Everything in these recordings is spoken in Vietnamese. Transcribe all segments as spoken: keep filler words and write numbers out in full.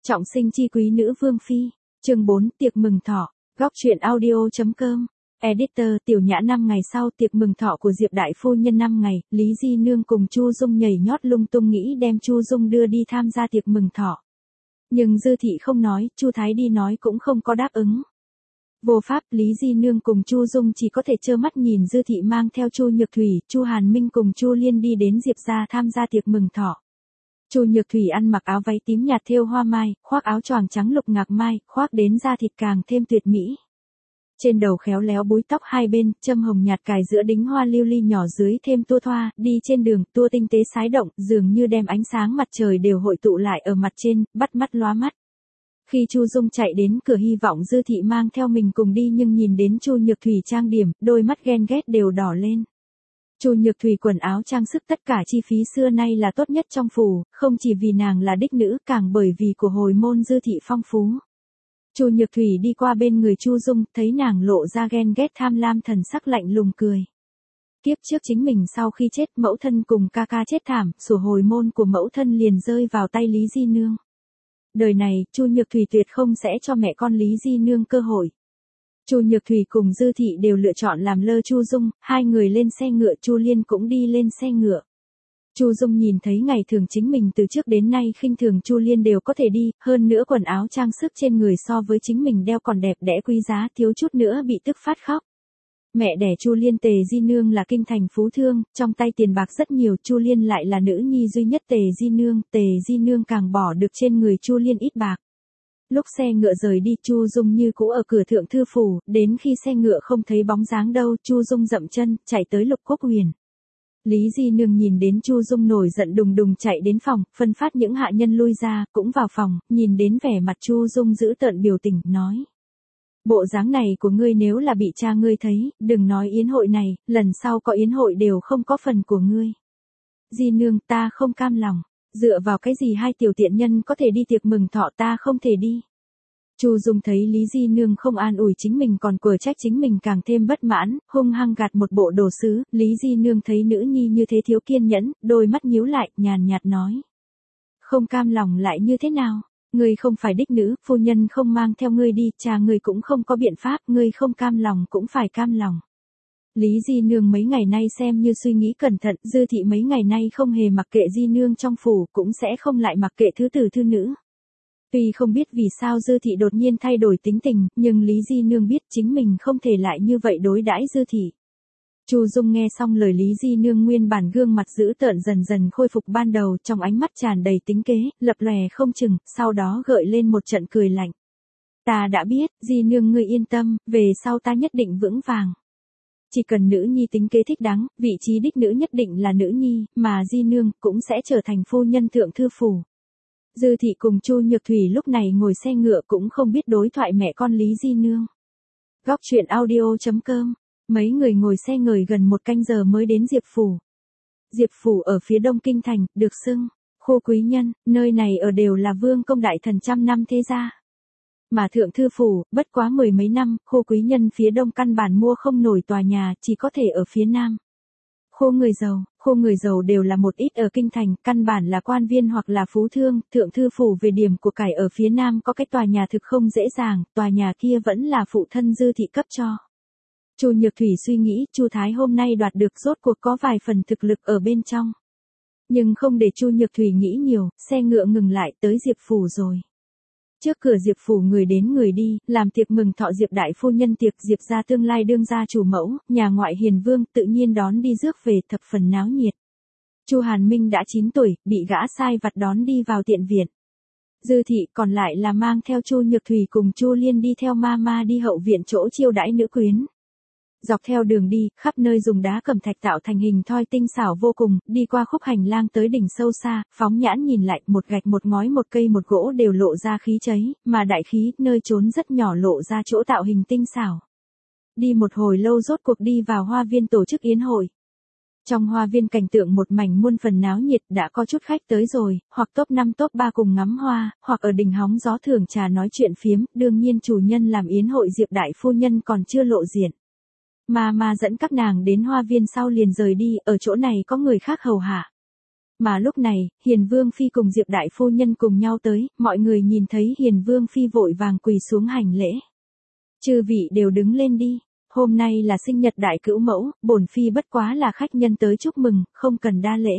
Trọng sinh chi quý nữ vương phi, chương bốn, tiệc mừng thọ, góc truyện audio.com. Editor Tiểu Nhã. Năm ngày sau tiệc mừng thọ của Diệp đại phu nhân năm ngày, Lý Di Nương cùng Chu Dung nhảy nhót lung tung nghĩ đem Chu Dung đưa đi tham gia tiệc mừng thọ. Nhưng Dư Thị không nói, Chu Thái đi nói cũng không có đáp ứng. Vô pháp, Lý Di Nương cùng Chu Dung chỉ có thể trơ mắt nhìn Dư Thị mang theo Chu Nhược Thủy, Chu Hàn Minh cùng Chu Liên đi đến Diệp gia tham gia tiệc mừng thọ. Chu Nhược Thủy ăn mặc áo váy tím nhạt thêu hoa mai, khoác áo choàng trắng lục ngạc mai, khoác đến da thịt càng thêm tuyệt mỹ. Trên đầu khéo léo búi tóc hai bên, châm hồng nhạt cài giữa đính hoa lưu ly nhỏ dưới thêm tua thoa, đi trên đường, tua tinh tế sái động, dường như đem ánh sáng mặt trời đều hội tụ lại ở mặt trên, bắt mắt lóa mắt. Khi Chu Dung chạy đến cửa hy vọng Dư Thị mang theo mình cùng đi nhưng nhìn đến Chu Nhược Thủy trang điểm, đôi mắt ghen ghét đều đỏ lên. Chu Nhược Thủy quần áo trang sức tất cả chi phí xưa nay là tốt nhất trong phủ, không chỉ vì nàng là đích nữ, càng bởi vì của hồi môn Dư Thị phong phú. Chu Nhược Thủy đi qua bên người Chu Dung, thấy nàng lộ ra ghen ghét tham lam thần sắc lạnh lùng cười. Kiếp trước chính mình sau khi chết, mẫu thân cùng ca ca chết thảm, sổ hồi môn của mẫu thân liền rơi vào tay Lý Di Nương. Đời này, Chu Nhược Thủy tuyệt không sẽ cho mẹ con Lý Di Nương cơ hội. Chu Nhược Thủy cùng Dư Thị đều lựa chọn làm lơ Chu Dung, hai người lên xe ngựa, Chu Liên cũng đi lên xe ngựa. Chu Dung nhìn thấy ngày thường chính mình từ trước đến nay khinh thường Chu Liên đều có thể đi, hơn nữa quần áo trang sức trên người so với chính mình đeo còn đẹp đẽ quý giá, thiếu chút nữa bị tức phát khóc. Mẹ đẻ Chu Liên Tề Di Nương là kinh thành phú thương, trong tay tiền bạc rất nhiều, Chu Liên lại là nữ nhi duy nhất Tề Di Nương, Tề Di Nương càng bỏ được trên người Chu Liên ít bạc. Lúc xe ngựa rời đi, Chu Dung như cũ ở cửa thượng thư phủ, đến khi xe ngựa không thấy bóng dáng đâu, Chu Dung dậm chân, chạy tới Lục Quốc Huyền. Lý Di Nương nhìn đến Chu Dung nổi giận đùng đùng chạy đến phòng, phân phát những hạ nhân lui ra, cũng vào phòng, nhìn đến vẻ mặt Chu Dung giữ tợn biểu tình, nói. Bộ dáng này của ngươi nếu là bị cha ngươi thấy, đừng nói yến hội này, lần sau có yến hội đều không có phần của ngươi. Di Nương, ta không cam lòng, dựa vào cái gì hai tiểu tiện nhân có thể đi tiệc mừng thọ ta không thể đi. Chu Dung thấy Lý Di Nương không an ủi chính mình còn quở trách chính mình càng thêm bất mãn, hung hăng gạt một bộ đồ sứ, Lý Di Nương thấy nữ nhi như thế thiếu kiên nhẫn, đôi mắt nhíu lại, nhàn nhạt nói. Không cam lòng lại như thế nào? Ngươi không phải đích nữ, phu nhân không mang theo ngươi đi, cha ngươi cũng không có biện pháp, ngươi không cam lòng cũng phải cam lòng. Lý Di Nương mấy ngày nay xem như suy nghĩ cẩn thận, Dư Thị mấy ngày nay không hề mặc kệ Di Nương trong phủ, cũng sẽ không lại mặc kệ thứ tử thư nữ. Tuy không biết vì sao Dư Thị đột nhiên thay đổi tính tình, nhưng Lý Di Nương biết chính mình không thể lại như vậy đối đãi Dư Thị. Chu Dung nghe xong lời Lý Di Nương nguyên bản gương mặt dữ tợn dần dần khôi phục ban đầu, trong ánh mắt tràn đầy tính kế, lập lòe không chừng, sau đó gợi lên một trận cười lạnh. Ta đã biết, Di Nương ngươi yên tâm, về sau ta nhất định vững vàng. Chỉ cần nữ nhi tính kế thích đáng, vị trí đích nữ nhất định là nữ nhi, mà Di Nương cũng sẽ trở thành phu nhân thượng thư phủ. Dư Thị cùng Chu Nhược Thủy lúc này ngồi xe ngựa cũng không biết đối thoại mẹ con Lý Di Nương. Góc truyện audio.com. Mấy người ngồi xe ngời gần một canh giờ mới đến Diệp Phủ. Diệp Phủ ở phía đông kinh thành, được xưng khu quý nhân, nơi này ở đều là vương công đại thần trăm năm thế gia. Mà thượng thư phủ, bất quá mười mấy năm, khu quý nhân phía đông căn bản mua không nổi tòa nhà, chỉ có thể ở phía nam. Khu người giàu, khu người giàu đều là một ít ở kinh thành, căn bản là quan viên hoặc là phú thương, thượng thư phủ về điểm của cải ở phía nam có cái tòa nhà thực không dễ dàng, tòa nhà kia vẫn là phụ thân Dư Thị cấp cho. Chu Nhược Thủy suy nghĩ, Chu Thái hôm nay đoạt được rốt cuộc có vài phần thực lực ở bên trong. Nhưng không để Chu Nhược Thủy nghĩ nhiều, xe ngựa ngừng lại tới Diệp Phủ rồi. Trước cửa Diệp Phủ người đến người đi, làm tiệc mừng thọ Diệp đại phu nhân tiệc Diệp gia tương lai đương gia chủ mẫu, nhà ngoại hiền vương tự nhiên đón đi rước về thập phần náo nhiệt. Chu Hàn Minh đã chín tuổi, bị gã sai vặt đón đi vào tiện viện. Dư Thị còn lại là mang theo Chu Nhược Thủy cùng Chu Liên đi theo ma ma đi hậu viện chỗ chiêu đãi nữ quyến. Dọc theo đường đi, khắp nơi dùng đá cẩm thạch tạo thành hình thoi tinh xảo vô cùng, đi qua khúc hành lang tới đỉnh sâu xa, phóng nhãn nhìn lại, một gạch một ngói một cây một gỗ đều lộ ra khí cháy, mà đại khí, nơi trốn rất nhỏ lộ ra chỗ tạo hình tinh xảo. Đi một hồi lâu rốt cuộc đi vào hoa viên tổ chức yến hội. Trong hoa viên cảnh tượng một mảnh muôn phần náo nhiệt, đã có chút khách tới rồi, hoặc top năm top ba cùng ngắm hoa, hoặc ở đỉnh hóng gió thưởng trà nói chuyện phiếm, đương nhiên chủ nhân làm yến hội Diệp đại phu nhân còn chưa lộ diện. Mà mà dẫn các nàng đến hoa viên sau liền rời đi, ở chỗ này có người khác hầu hạ. Mà lúc này, Hiền Vương Phi cùng Diệp Đại Phu Nhân cùng nhau tới, mọi người nhìn thấy Hiền Vương Phi vội vàng quỳ xuống hành lễ. Chư vị đều đứng lên đi, hôm nay là sinh nhật đại cữu mẫu, bổn Phi bất quá là khách nhân tới chúc mừng, không cần đa lễ.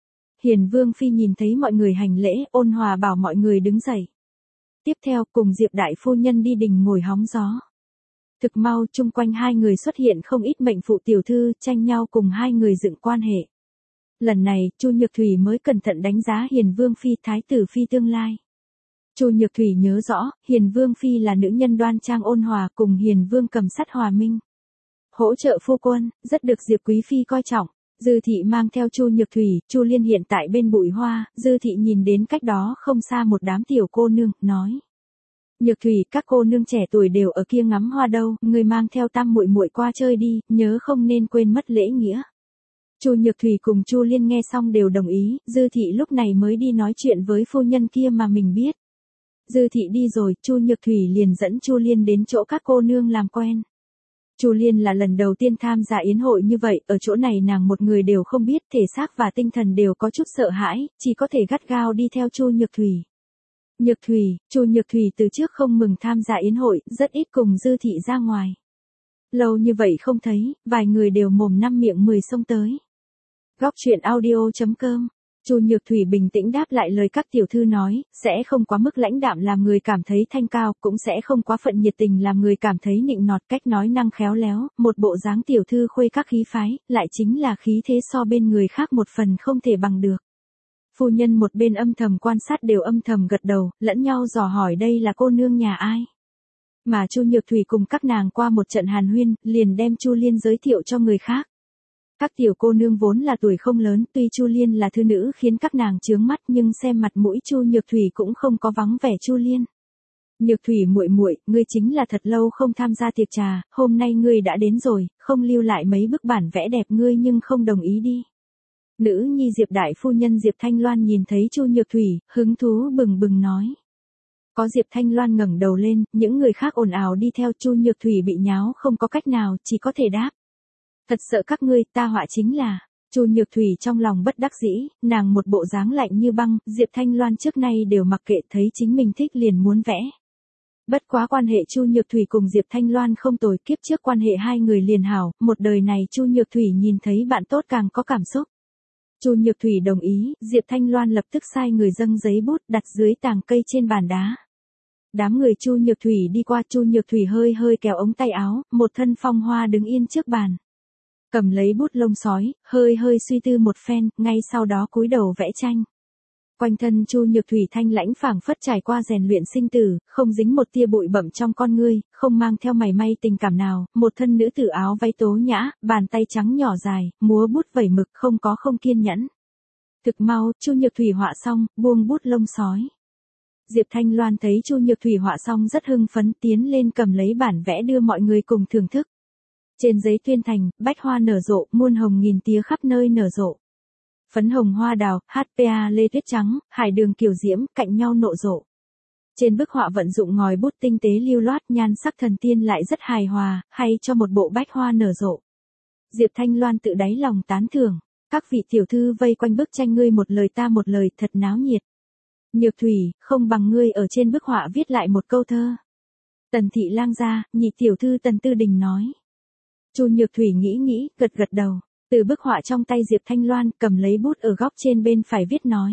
Hiền Vương Phi nhìn thấy mọi người hành lễ, ôn hòa bảo mọi người đứng dậy. Tiếp theo, cùng Diệp Đại Phu Nhân đi đình ngồi hóng gió. Thực mau, chung quanh hai người xuất hiện không ít mệnh phụ tiểu thư, tranh nhau cùng hai người dựng quan hệ. Lần này, Chu Nhược Thủy mới cẩn thận đánh giá Hiền Vương Phi thái tử phi tương lai. Chu Nhược Thủy nhớ rõ, Hiền Vương Phi là nữ nhân đoan trang ôn hòa cùng Hiền Vương cầm sắt hòa minh. Hỗ trợ phu quân, rất được Diệp Quý Phi coi trọng. Dư thị mang theo Chu Nhược Thủy, Chu Liên hiện tại bên bụi hoa, Dư thị nhìn đến cách đó không xa một đám tiểu cô nương, nói. Nhược Thủy, các cô nương trẻ tuổi đều ở kia ngắm hoa đâu, người mang theo tam muội muội qua chơi đi, nhớ không nên quên mất lễ nghĩa. Chu Nhược Thủy cùng Chu Liên nghe xong đều đồng ý, Dư thị lúc này mới đi nói chuyện với phu nhân kia mà mình biết. Dư thị đi rồi, Chu Nhược Thủy liền dẫn Chu Liên đến chỗ các cô nương làm quen. Chu Liên là lần đầu tiên tham gia yến hội như vậy, ở chỗ này nàng một người đều không biết, thể xác và tinh thần đều có chút sợ hãi, chỉ có thể gắt gao đi theo Chu Nhược Thủy. Nhược Thủy, Chu Nhược Thủy từ trước không mừng tham gia yến hội, rất ít cùng Dư thị ra ngoài. Lâu như vậy không thấy, vài người đều mồm năm miệng mười xông tới. Góc truyện audio chấm com. Chu Nhược Thủy bình tĩnh đáp lại lời các tiểu thư nói, sẽ không quá mức lãnh đạm làm người cảm thấy thanh cao, cũng sẽ không quá phận nhiệt tình làm người cảm thấy nịnh nọt, cách nói năng khéo léo, một bộ dáng tiểu thư khuê các khí phái, lại chính là khí thế so bên người khác một phần không thể bằng được. Phu nhân một bên âm thầm quan sát đều âm thầm gật đầu, lẫn nhau dò hỏi đây là cô nương nhà ai. Mà Chu Nhược Thủy cùng các nàng qua một trận hàn huyên, liền đem Chu Liên giới thiệu cho người khác. Các tiểu cô nương vốn là tuổi không lớn, tuy Chu Liên là thư nữ khiến các nàng chướng mắt, nhưng xem mặt mũi Chu Nhược Thủy cũng không có vắng vẻ Chu Liên. Nhược Thủy muội muội, ngươi chính là thật lâu không tham gia tiệc trà, hôm nay ngươi đã đến rồi, không lưu lại mấy bức bản vẽ đẹp ngươi nhưng không đồng ý đi. Nữ nhi Diệp Đại Phu Nhân Diệp Thanh Loan nhìn thấy Chu Nhược Thủy, hứng thú bừng bừng nói. Có Diệp Thanh Loan ngẩng đầu lên, những người khác ồn ào đi theo, Chu Nhược Thủy bị nháo không có cách nào, chỉ có thể đáp. Thật sợ các ngươi, ta họa chính là. Chu Nhược Thủy trong lòng bất đắc dĩ, nàng một bộ dáng lạnh như băng, Diệp Thanh Loan trước nay đều mặc kệ, thấy chính mình thích liền muốn vẽ. Bất quá quan hệ Chu Nhược Thủy cùng Diệp Thanh Loan không tồi, kiếp trước quan hệ hai người liền hảo, một đời này Chu Nhược Thủy nhìn thấy bạn tốt càng có cảm xúc. Chu Nhược Thủy đồng ý, Diệp Thanh Loan lập tức sai người dâng giấy bút đặt dưới tàng cây trên bàn đá. Đám người Chu Nhược Thủy đi qua, Chu Nhược Thủy hơi hơi kéo ống tay áo, một thân phong hoa đứng yên trước bàn. Cầm lấy bút lông sói, hơi hơi suy tư một phen, ngay sau đó cúi đầu vẽ tranh. Quanh thân Chu Nhược Thủy thanh lãnh phảng phất trải qua rèn luyện sinh tử, không dính một tia bụi bặm trong con ngươi, không mang theo mảy may tình cảm nào, một thân nữ tử áo váy tố nhã, bàn tay trắng nhỏ dài, múa bút vẩy mực không có không kiên nhẫn. Thực mau, Chu Nhược Thủy họa xong, buông bút lông sói. Diệp Thanh Loan thấy Chu Nhược Thủy họa xong rất hưng phấn, tiến lên cầm lấy bản vẽ đưa mọi người cùng thưởng thức. Trên giấy tuyên thành, bách hoa nở rộ, muôn hồng nghìn tía khắp nơi nở rộ. Phấn hồng hoa đào, hát pa lê tuyết trắng, hải đường kiều diễm, cạnh nhau nộ rộ. Trên bức họa vận dụng ngòi bút tinh tế lưu loát, nhan sắc thần tiên lại rất hài hòa, hay cho một bộ bách hoa nở rộ. Diệp Thanh Loan tự đáy lòng tán thưởng, các vị tiểu thư vây quanh bức tranh ngươi một lời ta một lời, thật náo nhiệt. Nhược Thủy, không bằng ngươi ở trên bức họa viết lại một câu thơ. Tần thị lang gia, nhị tiểu thư Tần Tư Đình nói. Chu Nhược Thủy nghĩ nghĩ, gật gật đầu. Từ bức họa trong tay Diệp Thanh Loan, cầm lấy bút ở góc trên bên phải viết nói.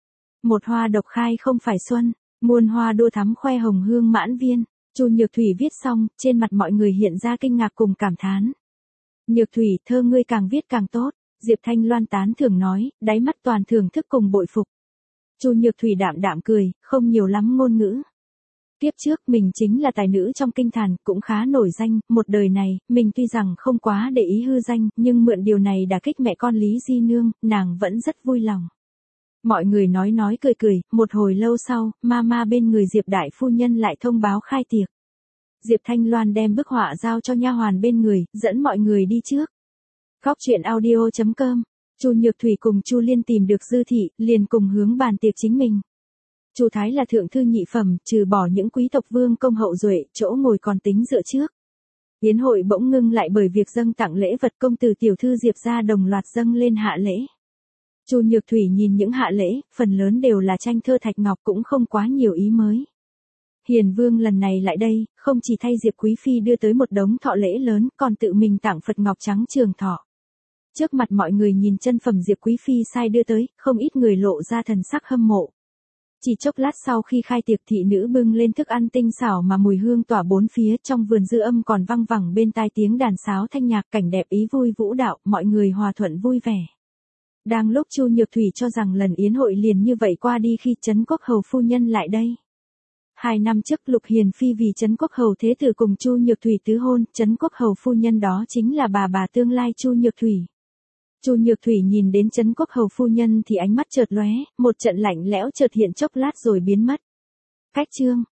Một hoa độc khai không phải xuân, muôn hoa đua thắm khoe hồng hương mãn viên. Chu Nhược Thủy viết xong, trên mặt mọi người hiện ra kinh ngạc cùng cảm thán. Nhược Thủy, thơ ngươi càng viết càng tốt. Diệp Thanh Loan tán thưởng nói, đáy mắt toàn thưởng thức cùng bội phục. Chu Nhược Thủy đạm đạm cười, không nhiều lắm ngôn ngữ. Tiếp trước mình chính là tài nữ trong kinh thành, cũng khá nổi danh, một đời này, mình tuy rằng không quá để ý hư danh, nhưng mượn điều này đả kích mẹ con Lý Di Nương, nàng vẫn rất vui lòng. Mọi người nói nói cười cười, một hồi lâu sau, mama bên người Diệp Đại Phu Nhân lại thông báo khai tiệc. Diệp Thanh Loan đem bức họa giao cho nha hoàn bên người, dẫn mọi người đi trước. Góc truyện audio chấm com. Chu Nhược Thủy cùng Chu Liên tìm được Dư thị, liền cùng hướng bàn tiệc chính mình. Chu Thái là thượng thư nhị phẩm, trừ bỏ những quý tộc vương công hậu duệ, chỗ ngồi còn tính dựa trước. Yến hội bỗng ngưng lại bởi việc dâng tặng lễ vật, công tử tiểu thư Diệp gia đồng loạt dâng lên hạ lễ. Chu Nhược Thủy nhìn những hạ lễ, phần lớn đều là tranh thơ thạch ngọc cũng không quá nhiều ý mới. Hiền Vương lần này lại đây, không chỉ thay Diệp Quý Phi đưa tới một đống thọ lễ lớn, còn tự mình tặng Phật ngọc trắng trường thọ. Trước mặt mọi người nhìn chân phẩm Diệp Quý Phi sai đưa tới, không ít người lộ ra thần sắc hâm mộ. Chỉ chốc lát sau khi khai tiệc, thị nữ bưng lên thức ăn tinh xảo mà mùi hương tỏa bốn phía, trong vườn dư âm còn vang vẳng bên tai tiếng đàn sáo thanh nhạc, cảnh đẹp ý vui vũ đạo, mọi người hòa thuận vui vẻ. Đang lúc Chu Nhược Thủy cho rằng lần yến hội liền như vậy qua đi khi Trấn Quốc Hầu phu nhân lại đây. Hai năm trước Lục Hiền Phi vì Trấn Quốc Hầu thế tử cùng Chu Nhược Thủy tứ hôn, Trấn Quốc Hầu phu nhân đó chính là bà bà tương lai Chu Nhược Thủy. Chu Nhược Thủy nhìn đến Trấn Quốc Hầu phu nhân thì ánh mắt chợt lóe, một trận lạnh lẽo chợt hiện chốc lát rồi biến mất. Cách chương